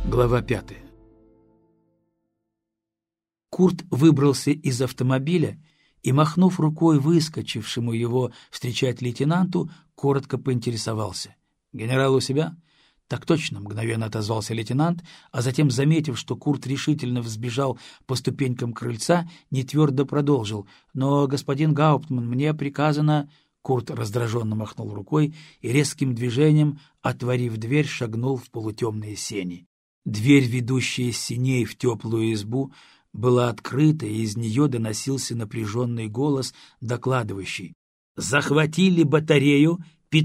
Глава 5. Курт выбрался из автомобиля и, махнув рукой выскочившему его встречать лейтенанту, коротко поинтересовался: «Генерал у себя?» «Так точно», — мгновенно отозвался лейтенант, а затем, заметив, что Курт решительно взбежал по ступенькам крыльца, нетвердо продолжил: «Но, господин Гауптман, мне приказано...» Курт раздраженно махнул рукой и резким движением, отворив дверь, шагнул в полутемные сени. Дверь, ведущая из сеней в теплую избу, была открыта, и из нее доносился напряженный голос, докладывающий: «Захватили батарею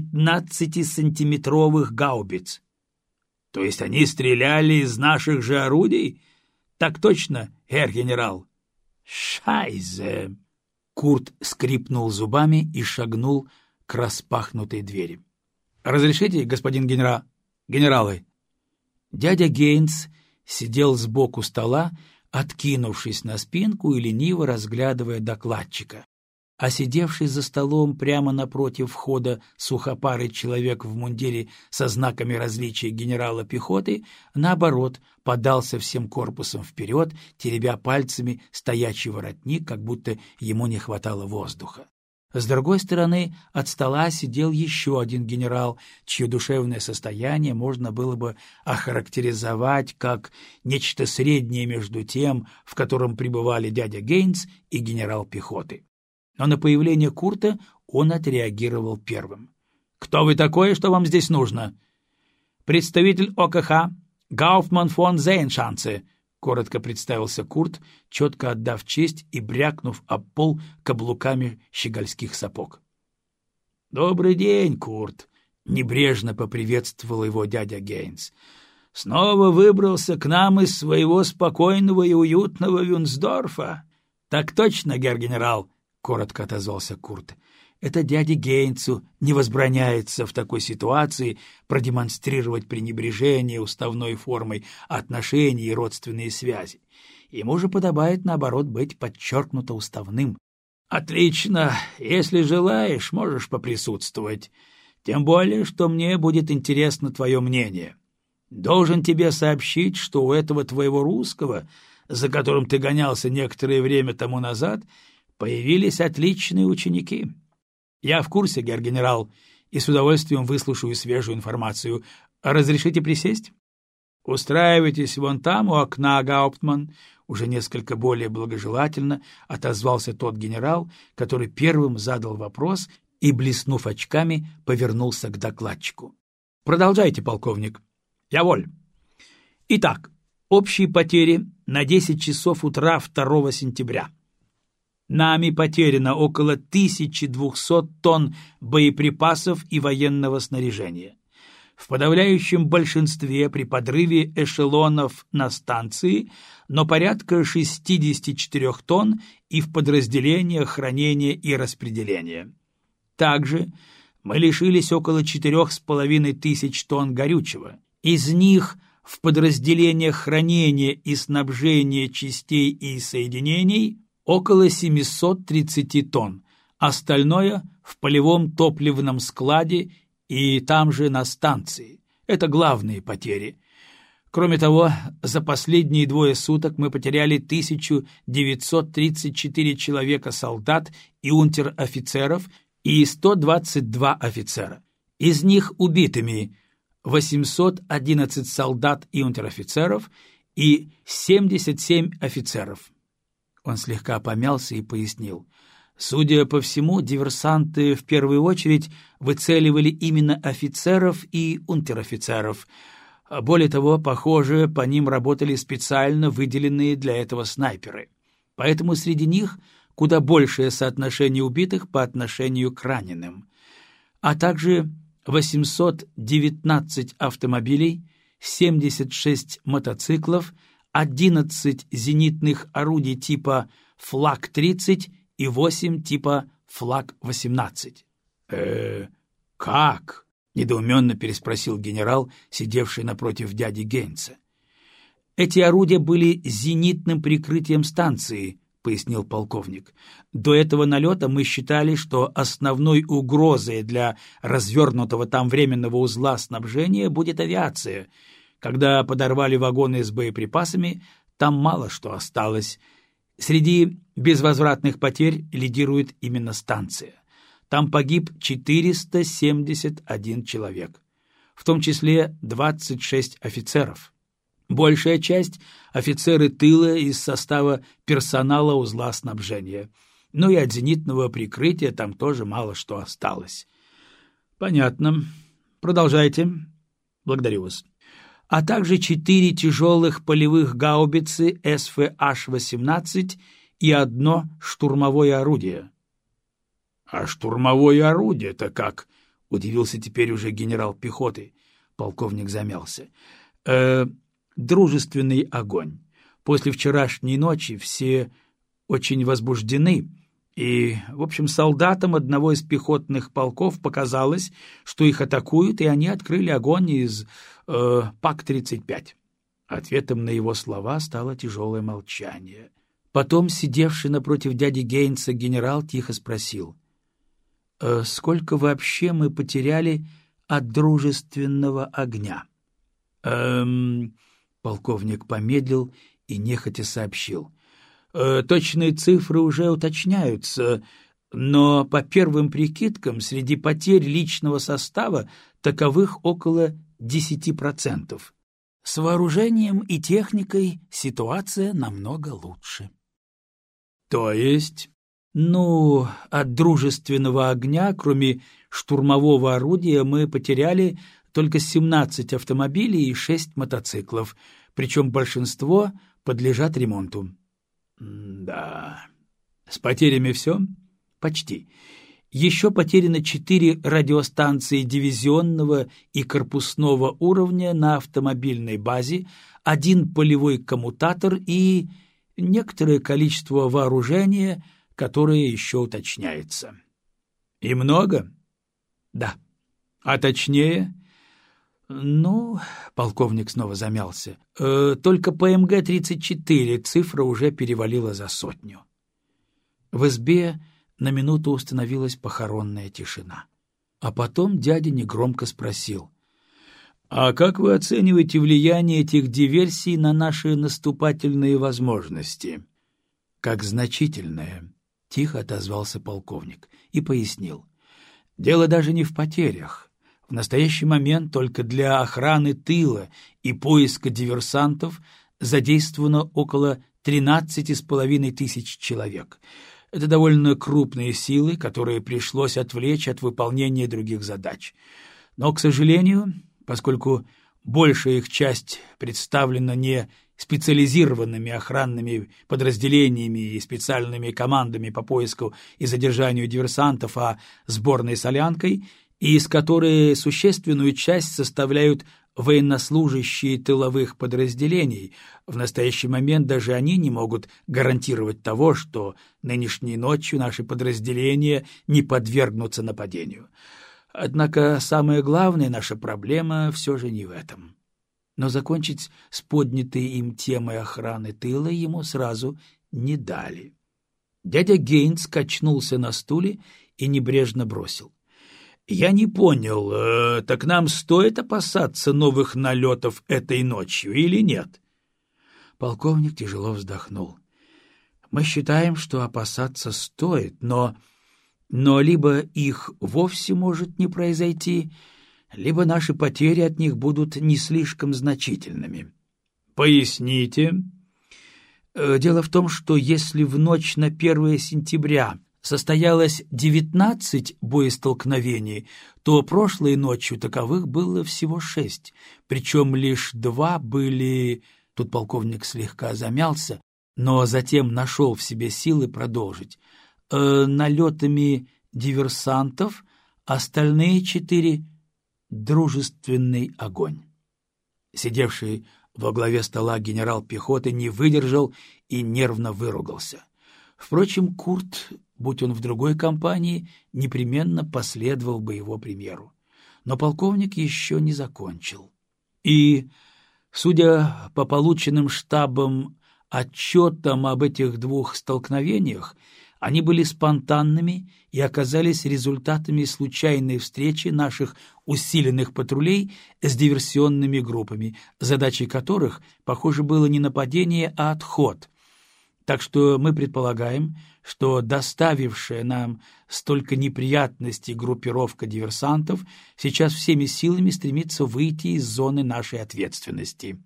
15-сантиметровых гаубиц». «То есть они стреляли из наших же орудий?» «Так точно, герр генерал». «Шайзе!» Курт скрипнул зубами и шагнул к распахнутой двери. «Разрешите, господин генералы?» Дядя Гейнс сидел сбоку стола, откинувшись на спинку и лениво разглядывая докладчика. А сидевший за столом прямо напротив входа сухопарый человек в мундире со знаками различия генерала пехоты, наоборот, подался всем корпусом вперед, теребя пальцами стоячий воротник, как будто ему не хватало воздуха. С другой стороны от стола сидел еще один генерал, чье душевное состояние можно было бы охарактеризовать как нечто среднее между тем, в котором пребывали дядя Гейнс и генерал пехоты. Но на появление Курта он отреагировал первым. «Кто вы такой, что вам здесь нужно?» «Представитель ОКХ Гауфман фон Зейншанце», — коротко представился Курт, четко отдав честь и брякнув об пол каблуками щегольских сапог. «Добрый день, Курт», — небрежно поприветствовал его дядя Гейнс. «Снова выбрался к нам из своего спокойного и уютного Вюнсдорфа?» «Так точно, герр генерал», — коротко отозвался Курт. «Это дяде Гейнсу не возбраняется в такой ситуации продемонстрировать пренебрежение уставной формой отношений и родственные связи. Ему же подобает, наоборот, быть подчеркнуто уставным». «Отлично. Если желаешь, можешь поприсутствовать. Тем более, что мне будет интересно твое мнение. Должен тебе сообщить, что у этого твоего русского, за которым ты гонялся некоторое время тому назад, появились отличные ученики». «Я в курсе, герр генерал, и с удовольствием выслушаю свежую информацию. Разрешите присесть?» «Устраивайтесь вон там, у окна, Гауптман», — уже несколько более благожелательно отозвался тот генерал, который первым задал вопрос и, блеснув очками, повернулся к докладчику. «Продолжайте, полковник». «Я воль. Итак, общие потери на 10 часов утра 2 сентября. Нами потеряно около 1200 тонн боеприпасов и военного снаряжения. В подавляющем большинстве при подрыве эшелонов на станции, но порядка 64 тонн и в подразделениях хранения и распределения. Также мы лишились около 4500 тонн горючего. Из них в подразделениях хранения и снабжения частей и соединений около 730 тонн, остальное в полевом топливном складе и там же на станции. Это главные потери. Кроме того, за последние 2 суток мы потеряли 1934 человека-солдат и унтер-офицеров и 122 офицера. Из них убитыми 811 солдат и унтер-офицеров и 77 офицеров. Он слегка помялся и пояснил. Судя по всему, диверсанты в первую очередь выцеливали именно офицеров и унтер-офицеров. Более того, похоже, по ним работали специально выделенные для этого снайперы. Поэтому среди них куда большее соотношение убитых по отношению к раненым. А также 819 автомобилей, 76 мотоциклов, 11 зенитных орудий типа «Флаг-30» и 8 типа «Флаг-18». «Как?» — недоуменно переспросил генерал, сидевший напротив дяди Гейнса. «Эти орудия были зенитным прикрытием станции», — пояснил полковник. «До этого налета мы считали, что основной угрозой для развернутого там временного узла снабжения будет авиация. Когда подорвали вагоны с боеприпасами, там мало что осталось. Среди безвозвратных потерь лидирует именно станция. Там погиб 471 человек, в том числе 26 офицеров. Большая часть – офицеры тыла из состава персонала узла снабжения. Ну и от зенитного прикрытия там тоже мало что осталось. — Понятно. Продолжайте. Благодарю вас. А также 4 тяжелых полевых гаубицы СВH-18 и 1 штурмовое орудие. — А штурмовое орудие-то как? — удивился теперь уже генерал пехоты. Полковник замялся. Дружественный огонь. После вчерашней ночи все очень возбуждены, и, в общем, солдатам одного из пехотных полков показалось, что их атакуют, и они открыли огонь из ПАК-35. Ответом на его слова стало тяжелое молчание. Потом сидевший напротив дяди Гейнса генерал тихо спросил: «Сколько вообще мы потеряли от дружественного огня?» Полковник помедлил и нехотя сообщил: «Точные цифры уже уточняются, но по первым прикидкам среди потерь личного состава таковых около 10%. С вооружением и техникой ситуация намного лучше». «То есть?» «Ну, от дружественного огня, кроме штурмового орудия, мы потеряли только 17 автомобилей и 6 мотоциклов, причем большинство подлежат ремонту». «Да. С потерями все?» «Почти. Еще потеряно 4 радиостанции дивизионного и корпусного уровня на автомобильной базе, 1 полевой коммутатор и некоторое количество вооружения, которое еще уточняется». «И много?» «Да. А точнее?» «Ну...» — полковник снова замялся. «Только по МГ-34 цифра уже перевалила за 100». В избе на минуту установилась похоронная тишина. А потом дядя негромко спросил: «А как вы оцениваете влияние этих диверсий на наши наступательные возможности?» «Как значительное», — тихо отозвался полковник и пояснил. «Дело даже не в потерях. В настоящий момент только для охраны тыла и поиска диверсантов задействовано около 13,5 тысяч человек. Это довольно крупные силы, которые пришлось отвлечь от выполнения других задач. Но, к сожалению, поскольку большая их часть представлена не специализированными охранными подразделениями и специальными командами по поиску и задержанию диверсантов, а сборной солянкой, и из которой существенную часть составляют военнослужащие тыловых подразделений, в настоящий момент даже они не могут гарантировать того, что нынешней ночью наши подразделения не подвергнутся нападению. Однако самая главная наша проблема все же не в этом». Но закончить с поднятой им темой охраны тыла ему сразу не дали. Дядя Гейнс качнулся на стуле и небрежно бросил: «Я не понял, так нам стоит опасаться новых налетов этой ночью или нет?» Полковник тяжело вздохнул. «Мы считаем, что опасаться стоит, но либо их вовсе может не произойти, либо наши потери от них будут не слишком значительными». «Поясните». «Дело в том, что если в ночь на 1 сентября состоялось 19 боестолкновений, то прошлой ночью таковых было всего 6, причем лишь 2 были...» Тут полковник слегка замялся, но затем нашел в себе силы продолжить. «Налетами диверсантов, остальные 4 — дружественный огонь». Сидевший во главе стола генерал пехоты не выдержал и нервно выругался. Впрочем, Курт, будь он в другой компании, непременно последовал бы его примеру. Но полковник еще не закончил. И, судя по полученным штабом отчетам об этих 2 столкновениях, Они были спонтанными и оказались результатами случайной встречи наших усиленных патрулей с диверсионными группами, задачей которых, похоже, было не нападение, а отход. Так что мы предполагаем, что доставившая нам столько неприятностей группировка диверсантов сейчас всеми силами стремится выйти из зоны нашей ответственности.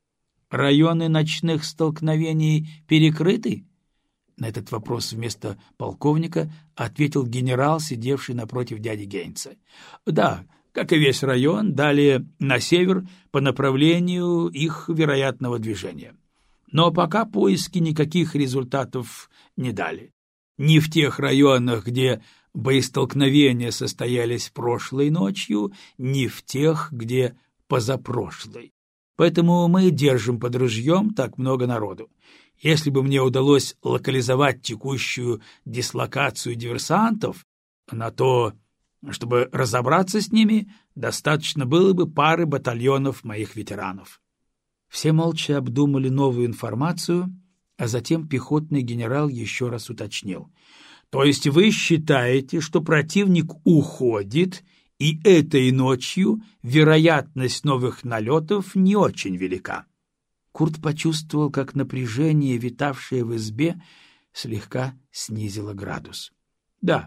Районы ночных столкновений перекрыты? На этот вопрос вместо полковника ответил генерал, сидевший напротив дяди Гейнса. Да, как и весь район, далее на север по направлению их вероятного движения. Но пока поиски никаких результатов не дали. Ни в тех районах, где боестолкновения состоялись прошлой ночью, ни в тех, где позапрошлой. Поэтому мы держим под ружьем так много народу. Если бы мне удалось локализовать текущую дислокацию диверсантов, на то, чтобы разобраться с ними, достаточно было бы пары батальонов моих ветеранов. Все молча обдумали новую информацию, а затем пехотный генерал еще раз уточнил. То есть вы считаете, что противник уходит, и этой ночью вероятность новых налетов не очень велика? Курт почувствовал, как напряжение, витавшее в избе, слегка снизило градус. Да,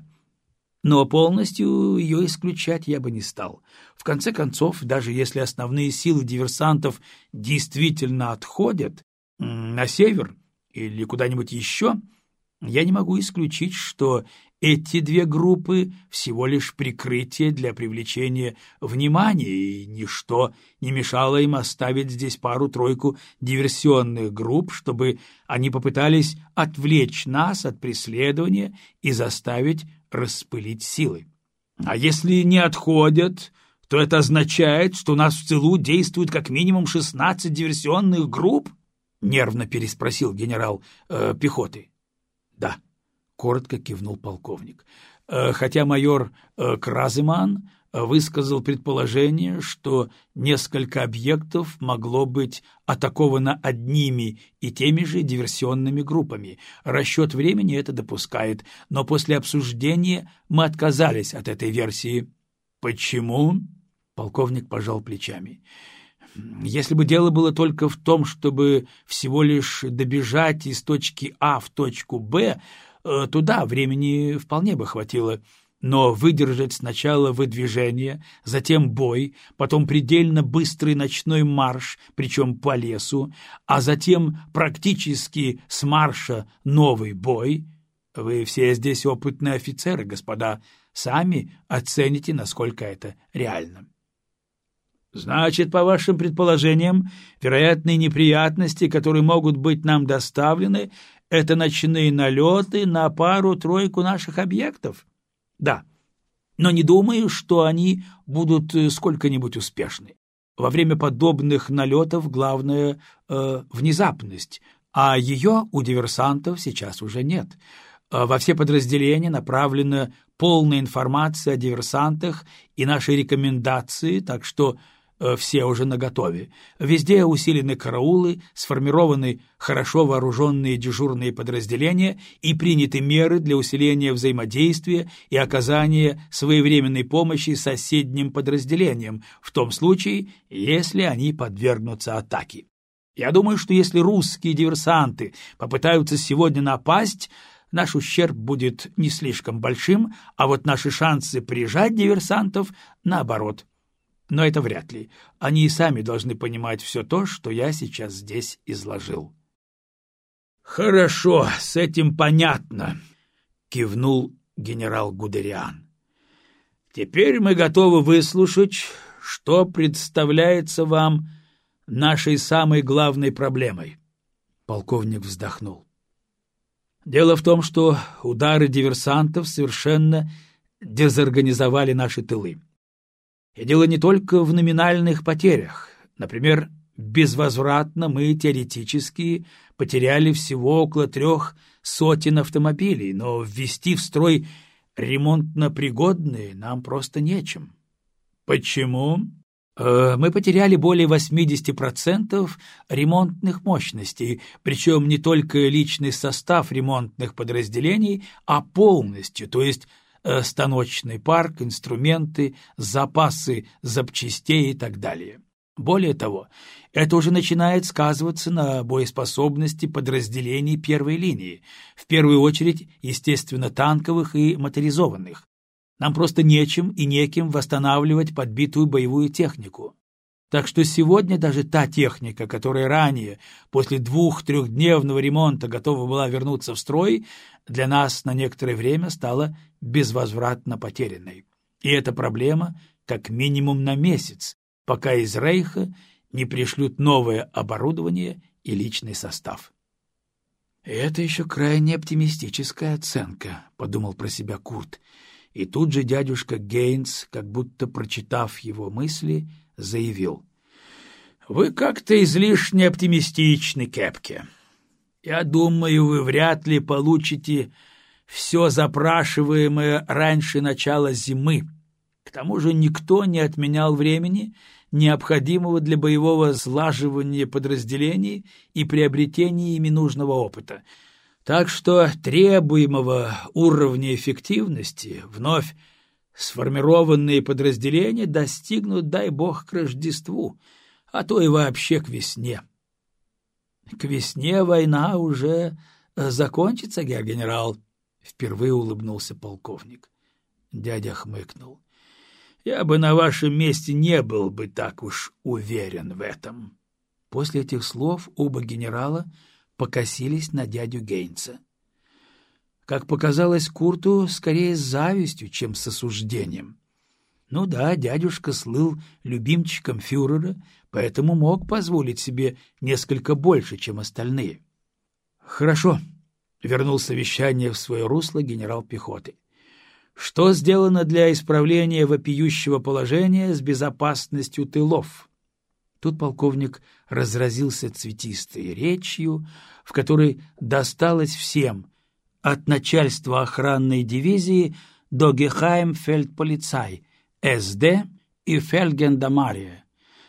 но полностью ее исключать я бы не стал. В конце концов, даже если основные силы диверсантов действительно отходят на север или куда-нибудь еще, я не могу исключить, что эти две группы всего лишь прикрытие для привлечения внимания, и ничто не мешало им оставить здесь пару-тройку диверсионных групп, чтобы они попытались отвлечь нас от преследования и заставить распылить силы. А если не отходят, то это означает, что у нас в тылу действует как минимум 16 диверсионных групп? Нервно переспросил генерал пехоты. Да, коротко кивнул полковник. Хотя майор Краземан высказал предположение, что несколько объектов могло быть атаковано одними и теми же диверсионными группами. Расчет времени это допускает, но после обсуждения мы отказались от этой версии. Почему? Полковник пожал плечами. Если бы дело было только в том, чтобы всего лишь добежать из точки А в точку Б, то да, времени вполне бы хватило. Но выдержать сначала выдвижение, затем бой, потом предельно быстрый ночной марш, причем по лесу, а затем практически с марша новый бой. Вы все здесь опытные офицеры, господа, сами оцените, насколько это реально. Значит, по вашим предположениям, вероятные неприятности, которые могут быть нам доставлены, это ночные налеты на пару-тройку наших объектов? Да, но не думаю, что они будут сколько-нибудь успешны. Во время подобных налетов главное внезапность, а ее у диверсантов сейчас уже нет. Во все подразделения направлена полная информация о диверсантах и наши рекомендации, так что все уже наготове. Везде усилены караулы, сформированы хорошо вооруженные дежурные подразделения и приняты меры для усиления взаимодействия и оказания своевременной помощи соседним подразделениям, в том случае, если они подвергнутся атаке. Я думаю, что если русские диверсанты попытаются сегодня напасть, наш ущерб будет не слишком большим, а вот наши шансы прижать диверсантов наоборот. Но это вряд ли. Они и сами должны понимать все то, что я сейчас здесь изложил. — Хорошо, с этим понятно, — кивнул генерал Гудериан. — Теперь мы готовы выслушать, что представляется вам нашей самой главной проблемой. Полковник вздохнул. Дело в том, что удары диверсантов совершенно дезорганизовали наши тылы. И дело не только в номинальных потерях. Например, безвозвратно мы теоретически потеряли всего около 300 автомобилей, но ввести в строй ремонтно пригодные нам просто нечем. Почему? Мы потеряли более 80% ремонтных мощностей, причем не только личный состав ремонтных подразделений, а полностью, то есть станочный парк, инструменты, запасы запчастей и так далее. Более того, это уже начинает сказываться на боеспособности подразделений первой линии, в первую очередь, естественно, танковых и моторизованных. Нам просто нечем и неким восстанавливать подбитую боевую технику. Так что сегодня даже та техника, которая ранее, после 2-3-дневного ремонта, готова была вернуться в строй, для нас на некоторое время стала безвозвратно потерянной. И эта проблема как минимум на месяц, пока из Рейха не пришлют новое оборудование и личный состав. «Это еще крайне оптимистическая оценка», — подумал про себя Курт. И тут же дядюшка Гейнс, как будто прочитав его мысли, заявил: «Вы как-то излишне оптимистичны, Кепке. Я думаю, вы вряд ли получите все запрашиваемое раньше начала зимы. К тому же никто не отменял времени, необходимого для боевого слаживания подразделений и приобретения ими нужного опыта. Так что требуемого уровня эффективности вновь сформированные подразделения достигнут, дай бог, к Рождеству, а то и вообще к весне». — К весне война уже закончится, герр-генерал? — впервые улыбнулся полковник. Дядя хмыкнул. — Я бы на вашем месте не был бы так уж уверен в этом. После этих слов оба генерала покосились на дядю Гейнса. Как показалось Курту, скорее с завистью, чем с осуждением. Ну да, дядюшка слыл любимчиком фюрера, поэтому мог позволить себе несколько больше, чем остальные. — Хорошо, — вернул совещание в свое русло генерал пехоты. — Что сделано для исправления вопиющего положения с безопасностью тылов? Тут полковник разразился цветистой речью, в которой досталось всем, от начальства охранной дивизии до Гехаймфельдполицай, СД и Фельдгендармерия.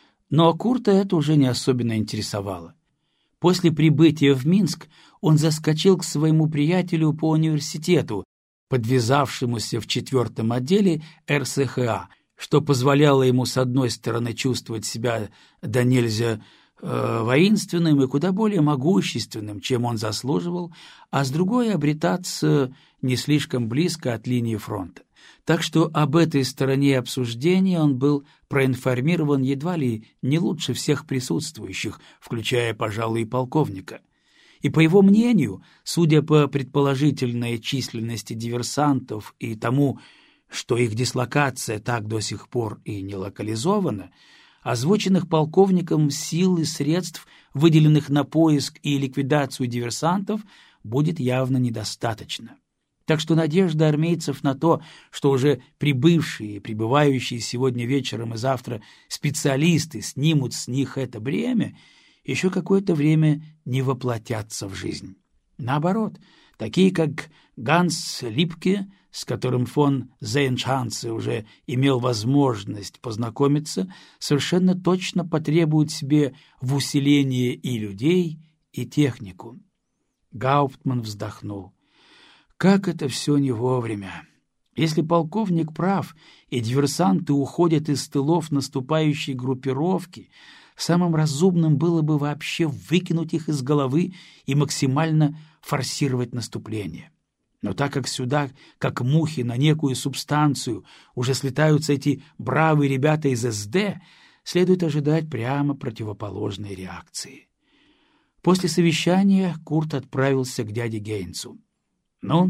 Но Курта это уже не особенно интересовало. После прибытия в Минск он заскочил к своему приятелю по университету, подвязавшемуся в 4-м отделе РСХА, что позволяло ему с одной стороны чувствовать себя да нельзя воинственным и куда более могущественным, чем он заслуживал, а с другой обретаться не слишком близко от линии фронта. Так что об этой стороне обсуждения он был проинформирован едва ли не лучше всех присутствующих, включая, пожалуй, и полковника. И, по его мнению, судя по предположительной численности диверсантов и тому, что их дислокация так до сих пор и не локализована, озвученных полковником сил и средств, выделенных на поиск и ликвидацию диверсантов, будет явно недостаточно. Так что надежда армейцев на то, что уже прибывшие и прибывающие сегодня вечером и завтра специалисты снимут с них это бремя, еще какое-то время не воплотятся в жизнь. Наоборот, такие как Ганс Липке, с которым фон Зейншанце уже имел возможность познакомиться, совершенно точно потребуют себе в усилении и людей, и технику. Гауптман вздохнул. Как это все не вовремя! Если полковник прав, и диверсанты уходят из тылов наступающей группировки, самым разумным было бы вообще выкинуть их из головы и максимально форсировать наступление. Но так как сюда, как мухи на некую субстанцию, уже слетаются эти бравые ребята из СД, следует ожидать прямо противоположной реакции. После совещания Курт отправился к дяде Гейнсу. — Ну,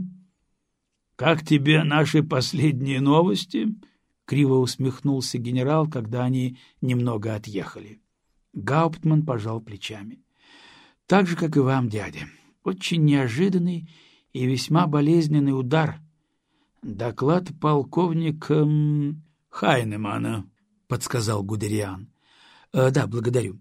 как тебе наши последние новости? — криво усмехнулся генерал, когда они немного отъехали. Гауптман пожал плечами. — Так же, как и вам, дядя. Очень неожиданный и весьма болезненный удар. Доклад полковника Хайнемана, — подсказал Гудериан. — Да, благодарю.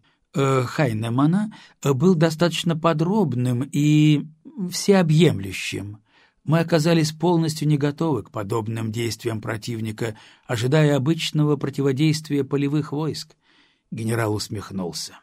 Хайнемана был достаточно подробным и всеобъемлющим. Мы оказались полностью не готовы к подобным действиям противника, ожидая обычного противодействия полевых войск. Генерал усмехнулся.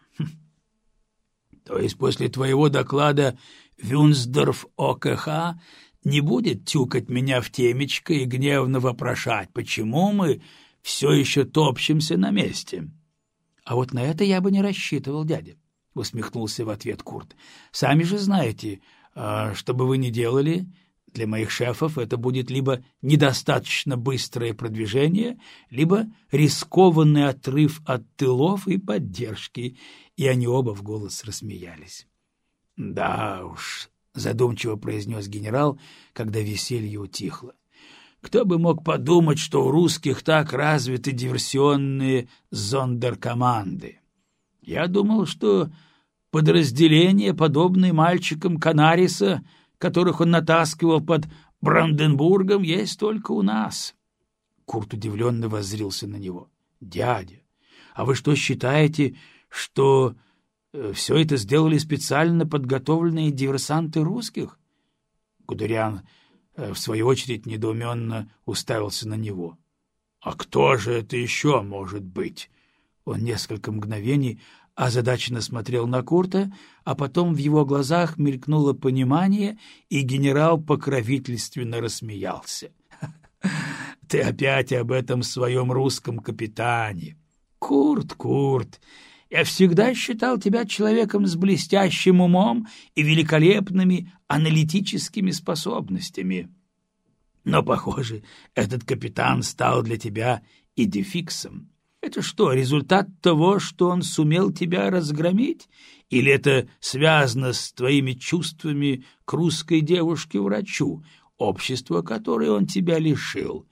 То есть после твоего доклада Вюнсдорф ОКХ не будет тюкать меня в темечко и гневно вопрошать, почему мы все еще топчемся на месте? — А вот на это я бы не рассчитывал, дядя, — усмехнулся в ответ Курт. — Сами же знаете, что бы вы ни делали, для моих шефов это будет либо недостаточно быстрое продвижение, либо рискованный отрыв от тылов и поддержки. И они оба в голос рассмеялись. — Да уж, — задумчиво произнес генерал, когда веселье утихло. Кто бы мог подумать, что у русских так развиты диверсионные зондеркоманды? Я думал, что подразделения, подобные мальчикам Канариса, которых он натаскивал под Бранденбургом, есть только у нас. Курт удивленно воззрился на него. — Дядя, а вы что, считаете, что все это сделали специально подготовленные диверсанты русских? Гудериан, в свою очередь, недоуменно уставился на него. — А кто же это еще может быть? Он несколько мгновений озадаченно смотрел на Курта, а потом в его глазах мелькнуло понимание, и генерал покровительственно рассмеялся. — Ты опять об этом своем русском капитане. Курт, я всегда считал тебя человеком с блестящим умом и великолепными аналитическими способностями. Но, похоже, этот капитан стал для тебя идефиксом. Это что, результат того, что он сумел тебя разгромить? Или это связано с твоими чувствами к русской девушке-врачу, общество которой он тебя лишил?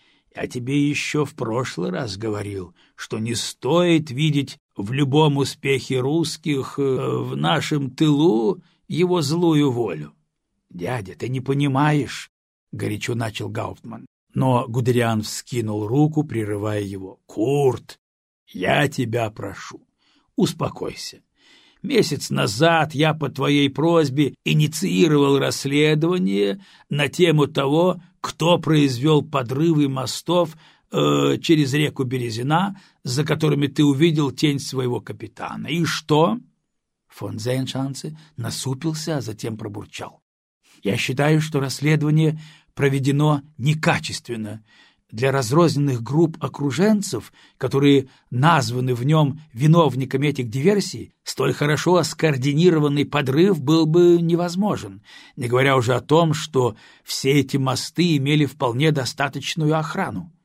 Я тебе еще в прошлый раз говорил, что не стоит видеть в любом успехе русских в нашем тылу его злую волю. — Дядя, ты не понимаешь, — горячо начал Гауптман. Но Гудериан вскинул руку, прерывая его. — Курт, я тебя прошу, успокойся. Месяц назад я по твоей просьбе инициировал расследование на тему того, кто произвел подрывы мостов через реку Березина, за которыми ты увидел тень своего капитана. И что? Фон Зейншанце насупился, а затем пробурчал. — Я считаю, что расследование проведено некачественно. Для разрозненных групп окруженцев, которые названы в нем виновниками этих диверсий, столь хорошо скоординированный подрыв был бы невозможен, не говоря уже о том, что все эти мосты имели вполне достаточную охрану.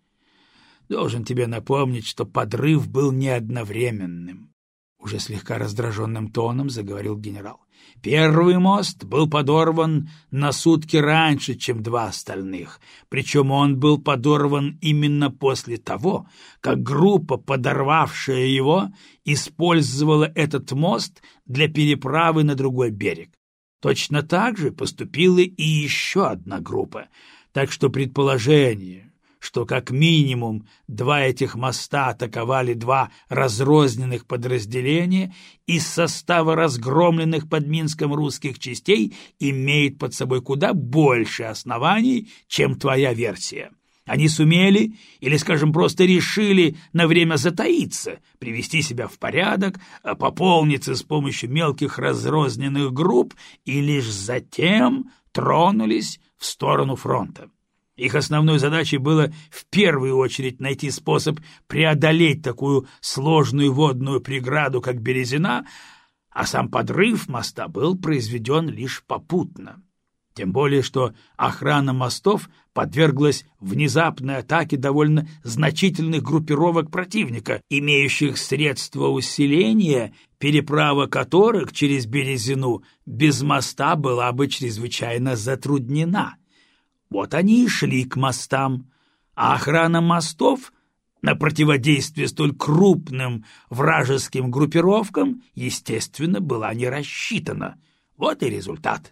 Должен тебе напомнить, что подрыв был не одновременным. Уже слегка раздраженным тоном заговорил генерал. Первый мост был подорван на сутки раньше, чем два остальных, причем он был подорван именно после того, как группа, подорвавшая его, использовала этот мост для переправы на другой берег. Точно так же поступила и еще одна группа, так что предположение, что как минимум два этих моста атаковали два разрозненных подразделения из состава разгромленных под Минском русских частей, имеет под собой куда больше оснований, чем твоя версия. Они сумели, или, скажем, просто решили на время затаиться, привести себя в порядок, пополниться с помощью мелких разрозненных групп и лишь затем тронулись в сторону фронта. Их основной задачей было в первую очередь найти способ преодолеть такую сложную водную преграду, как Березина, а сам подрыв моста был произведен лишь попутно. Тем более, что охрана мостов подверглась внезапной атаке довольно значительных группировок противника, имеющих средства усиления, переправа которых через Березину без моста была бы чрезвычайно затруднена. Вот они и шли к мостам, а охрана мостов на противодействие столь крупным вражеским группировкам, естественно, была не рассчитана. Вот и результат.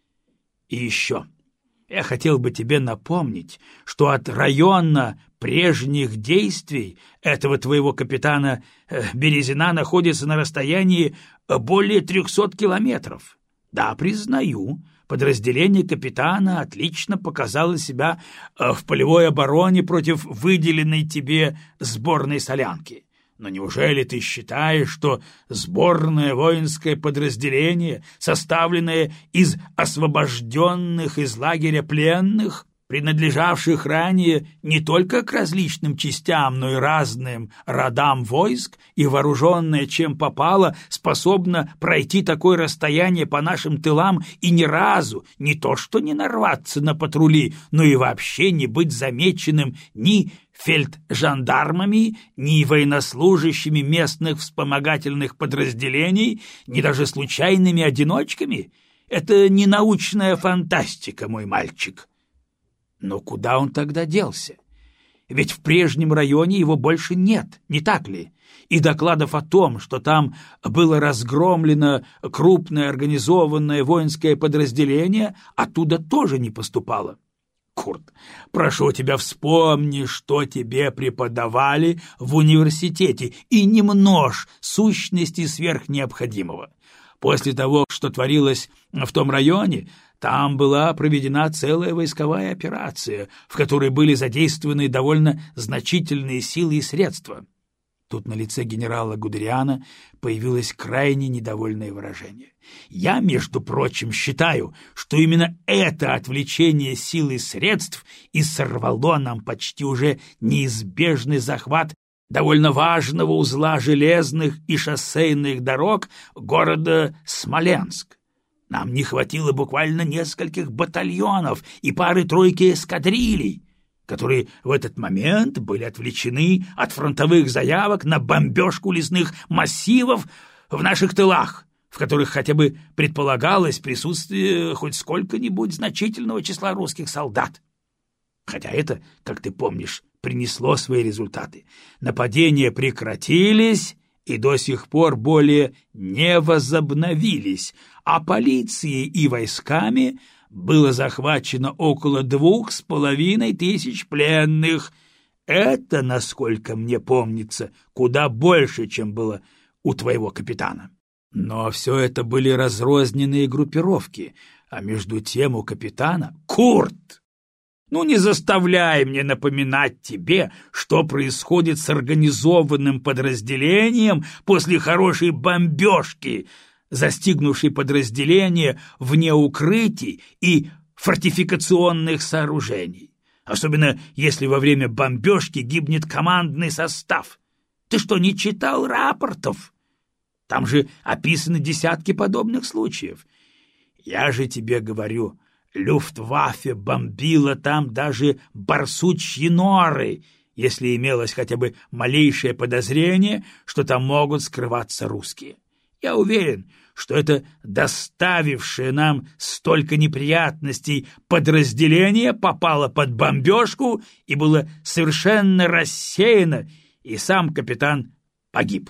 И еще, я хотел бы тебе напомнить, что от района прежних действий этого твоего капитана Березина находится на расстоянии более 300 километров. Да, признаю, подразделение капитана отлично показало себя в полевой обороне против выделенной тебе сборной солянки. Но неужели ты считаешь, что сборное воинское подразделение, составленное из освобожденных из лагеря пленных, принадлежавших ранее не только к различным частям, но и разным родам войск, и вооруженное чем попало, способно пройти такое расстояние по нашим тылам и ни разу не то что не нарваться на патрули, но и вообще не быть замеченным ни фельджандармами, ни военнослужащими местных вспомогательных подразделений, ни даже случайными одиночками? Это не научная фантастика, мой мальчик. Но куда он тогда делся? Ведь в прежнем районе его больше нет, не так ли? И докладов о том, что там было разгромлено крупное организованное воинское подразделение, оттуда тоже не поступало. Курт, прошу тебя, вспомни, что тебе преподавали в университете, и не множь сущности сверх необходимого. После того, что творилось в том районе, там была проведена целая войсковая операция, в которой были задействованы довольно значительные силы и средства. Тут на лице генерала Гудериана появилось крайне недовольное выражение. Я, между прочим, считаю, что именно это отвлечение сил и средств и сорвало нам почти уже неизбежный захват довольно важного узла железных и шоссейных дорог города Смоленск. Нам не хватило буквально нескольких батальонов и пары-тройки эскадрилей, которые в этот момент были отвлечены от фронтовых заявок на бомбежку лесных массивов в наших тылах, в которых хотя бы предполагалось присутствие хоть сколько-нибудь значительного числа русских солдат. Хотя это, как ты помнишь, принесло свои результаты. Нападения прекратились и до сих пор более не возобновились, а полицией и войсками было захвачено около 2500 пленных. Это, насколько мне помнится, куда больше, чем было у твоего капитана. Но все это были разрозненные группировки, а между тем у капитана Курт. Ну, не заставляй мне напоминать тебе, что происходит с организованным подразделением после хорошей бомбежки, застигнувшей подразделение вне укрытий и фортификационных сооружений, особенно если во время бомбежки гибнет командный состав. Ты что, не читал рапортов? Там же описаны десятки подобных случаев. Я же тебе говорю, Люфтваффе бомбила там даже барсучьи норы, если имелось хотя бы малейшее подозрение, что там могут скрываться русские. Я уверен, что это доставившее нам столько неприятностей подразделение попало под бомбежку и было совершенно рассеяно, и сам капитан погиб.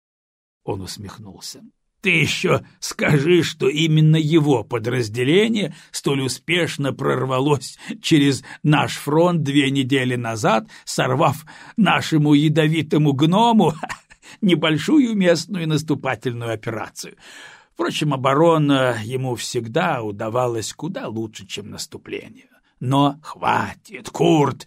Он усмехнулся. Ты еще скажи, что именно его подразделение столь успешно прорвалось через наш фронт 2 недели назад, сорвав нашему ядовитому гному небольшую местную наступательную операцию. Впрочем, оборона ему всегда удавалась куда лучше, чем наступление. Но хватит, Курт!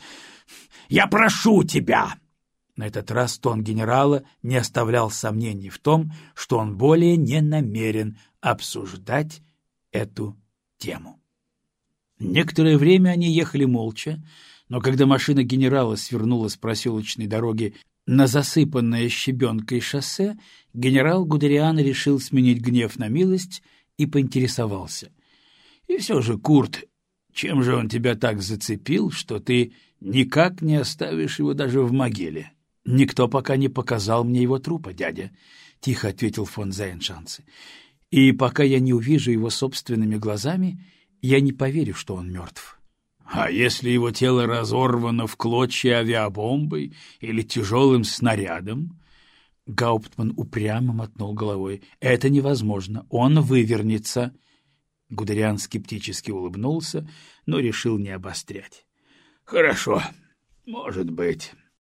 Я прошу тебя! На этот раз тон генерала не оставлял сомнений в том, что он более не намерен обсуждать эту тему. Некоторое время они ехали молча, но когда машина генерала свернула с проселочной дороги на засыпанное щебенкой шоссе, генерал Гудериан решил сменить гнев на милость и поинтересовался. — И все же, Курт, чем же он тебя так зацепил, что ты никак не оставишь его даже в могиле? — Никто пока не показал мне его трупа, дядя, — тихо ответил фон Зайншанце. — И пока я не увижу его собственными глазами, я не поверю, что он мертв. — А если его тело разорвано в клочья авиабомбой или тяжелым снарядом? Гауптман упрямо мотнул головой. — Это невозможно, он вывернется. Гудериан скептически улыбнулся, но решил не обострять. — Хорошо, может быть.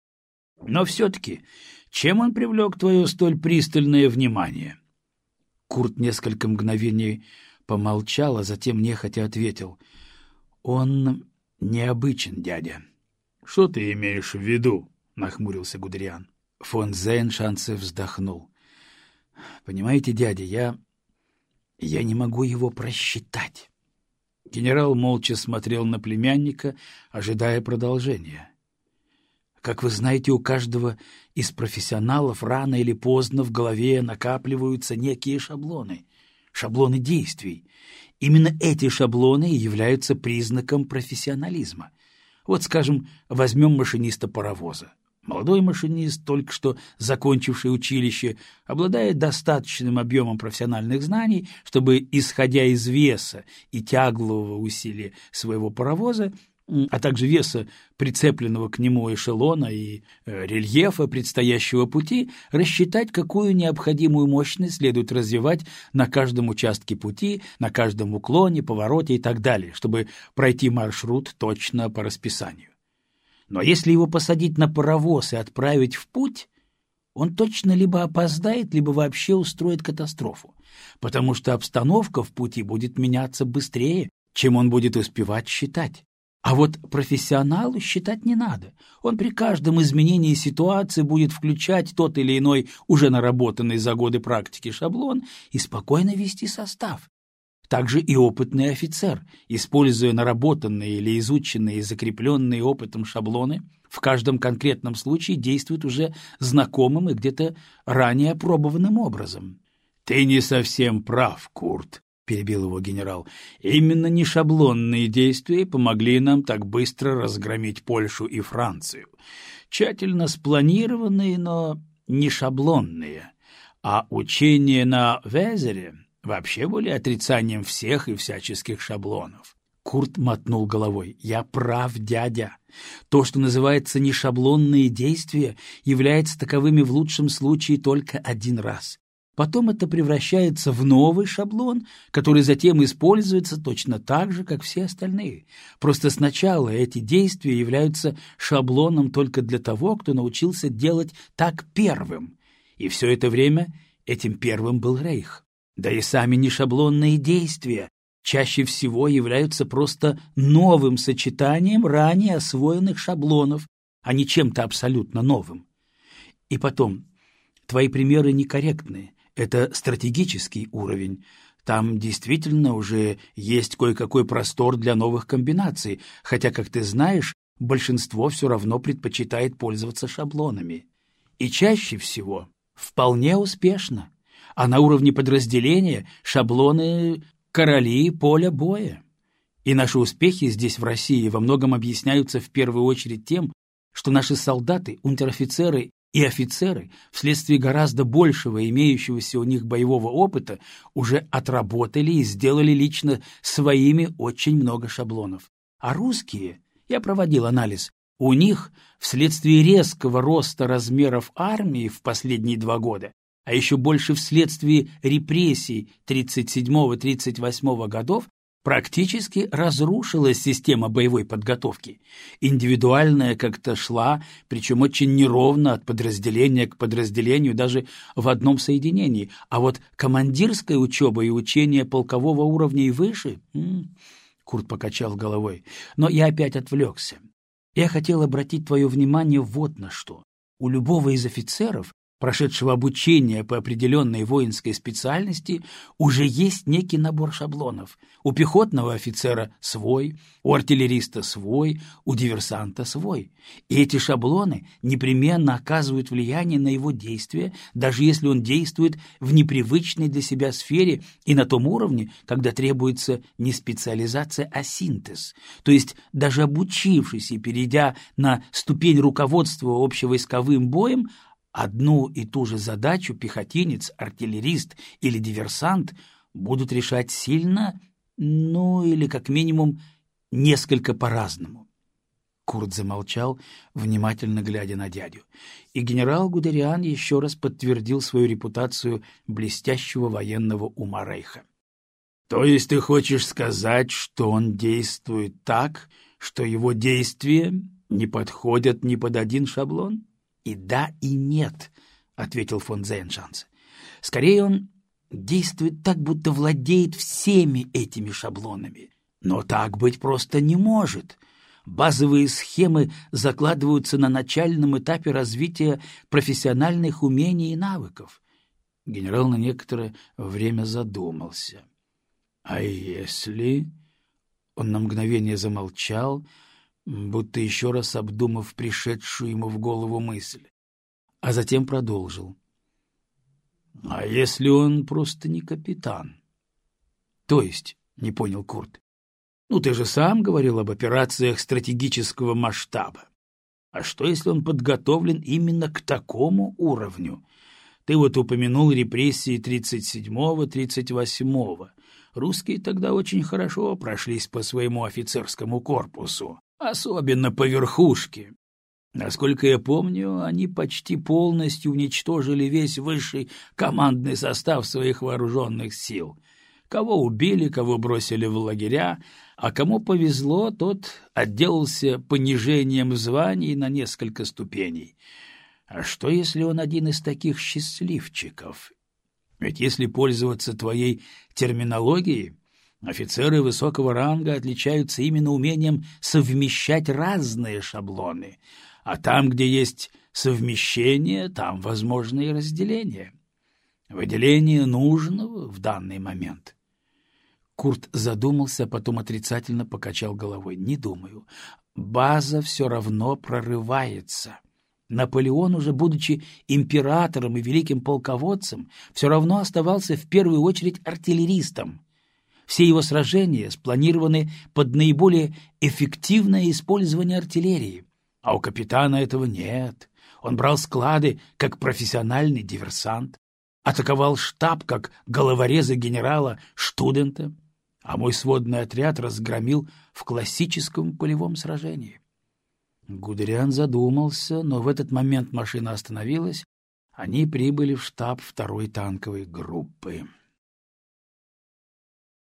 Но все-таки, чем он привлек твое столь пристальное внимание? Курт несколько мгновений помолчал, а затем нехотя ответил: «Он необычен, дядя». «Что ты имеешь в виду?» — нахмурился Гудериан. Фон Зейншанце вздохнул. «Понимаете, дядя, я не могу его просчитать». Генерал молча смотрел на племянника, ожидая продолжения. Как вы знаете, у каждого из профессионалов рано или поздно в голове накапливаются некие шаблоны действий. Именно эти шаблоны и являются признаком профессионализма. Вот, скажем, возьмем машиниста паровоза. Молодой машинист, только что закончивший училище, обладает достаточным объемом профессиональных знаний, чтобы, исходя из веса и тяглового усилия своего паровоза, а также веса прицепленного к нему эшелона и рельефа предстоящего пути, рассчитать, какую необходимую мощность следует развивать на каждом участке пути, на каждом уклоне, повороте и так далее, чтобы пройти маршрут точно по расписанию. Но если его посадить на паровоз и отправить в путь, он точно либо опоздает, либо вообще устроит катастрофу, потому что обстановка в пути будет меняться быстрее, чем он будет успевать считать. А вот профессионалу считать не надо. Он при каждом изменении ситуации будет включать тот или иной уже наработанный за годы практики шаблон и спокойно вести состав. Также и опытный офицер, используя наработанные или изученные и закрепленные опытом шаблоны, в каждом конкретном случае действует уже знакомым и где-то ранее опробованным образом. — Ты не совсем прав, Курт, — перебил его генерал. — Именно нешаблонные действия помогли нам так быстро разгромить Польшу и Францию. Тщательно спланированные, но не шаблонные. А учения на Везере вообще были отрицанием всех и всяческих шаблонов. Курт мотнул головой. — Я прав, дядя. То, что называется нешаблонные действия, является таковыми в лучшем случае только один раз. Потом это превращается в новый шаблон, который затем используется точно так же, как все остальные. Просто сначала эти действия являются шаблоном только для того, кто научился делать так первым. И все это время этим первым был Рейх. Да и сами нешаблонные действия чаще всего являются просто новым сочетанием ранее освоенных шаблонов, а не чем-то абсолютно новым. И потом, твои примеры некорректны. Это стратегический уровень. Там действительно уже есть кое-какой простор для новых комбинаций, хотя, как ты знаешь, большинство все равно предпочитает пользоваться шаблонами. И чаще всего вполне успешно. А на уровне подразделения шаблоны — короли поля боя. И наши успехи здесь, в России, во многом объясняются в первую очередь тем, что наши солдаты, унтер-офицеры и офицеры, вследствие гораздо большего имеющегося у них боевого опыта, уже отработали и сделали лично своими очень много шаблонов. А русские, я проводил анализ, у них вследствие резкого роста размеров армии в последние 2 года, а еще больше вследствие репрессий 37-38 годов, практически разрушилась система боевой подготовки. Индивидуальная как-то шла, причем очень неровно от подразделения к подразделению, даже в одном соединении. А вот командирская учеба и учение полкового уровня и выше... Курт покачал головой. Но я опять отвлекся. Я хотел обратить твое внимание вот на что. У любого из офицеров, прошедшего обучение по определенной воинской специальности, уже есть некий набор шаблонов. У пехотного офицера свой, у артиллериста свой, у диверсанта свой. И эти шаблоны непременно оказывают влияние на его действия, даже если он действует в непривычной для себя сфере и на том уровне, когда требуется не специализация, а синтез. То есть даже обучившись и перейдя на ступень руководства общевойсковым боем, одну и ту же задачу пехотинец, артиллерист или диверсант будут решать сильно, или как минимум несколько по-разному. Курт замолчал, внимательно глядя на дядю, и генерал Гудериан еще раз подтвердил свою репутацию блестящего военного ума Рейха. — То есть ты хочешь сказать, что он действует так, что его действия не подходят ни под один шаблон? — И да, и нет, — ответил фон Зейншанце. — Скорее, он действует так, будто владеет всеми этими шаблонами. Но так быть просто не может. Базовые схемы закладываются на начальном этапе развития профессиональных умений и навыков. Генерал на некоторое время задумался. А если... Он на мгновение замолчал, будто еще раз обдумав пришедшую ему в голову мысль, а затем продолжил. «А если он просто не капитан?» «То есть?» — не понял Курт. «Ну, ты же сам говорил об операциях стратегического масштаба. А что, если он подготовлен именно к такому уровню? Ты вот упомянул репрессии 37-го, 38-го. Русские тогда очень хорошо прошлись по своему офицерскому корпусу, особенно по верхушке. Насколько я помню, они почти полностью уничтожили весь высший командный состав своих вооруженных сил. Кого убили, кого бросили в лагеря, а кому повезло, тот отделался понижением званий на несколько ступеней. А что, если он один из таких счастливчиков? Ведь если пользоваться твоей терминологией, офицеры высокого ранга отличаются именно умением совмещать разные шаблоны, а там, где есть совмещение, там возможно и разделение. Выделение нужного в данный момент. Курт задумался, потом отрицательно покачал головой. Не думаю. База все равно прорывается. Наполеон, уже будучи императором и великим полководцем, все равно оставался в первую очередь артиллеристом. Все его сражения спланированы под наиболее эффективное использование артиллерии, а у капитана этого нет. Он брал склады как профессиональный диверсант, атаковал штаб как головореза генерала Штудента, а мой сводный отряд разгромил в классическом полевом сражении. Гудериан задумался, но в этот момент машина остановилась, они прибыли в штаб 2-й танковой группы.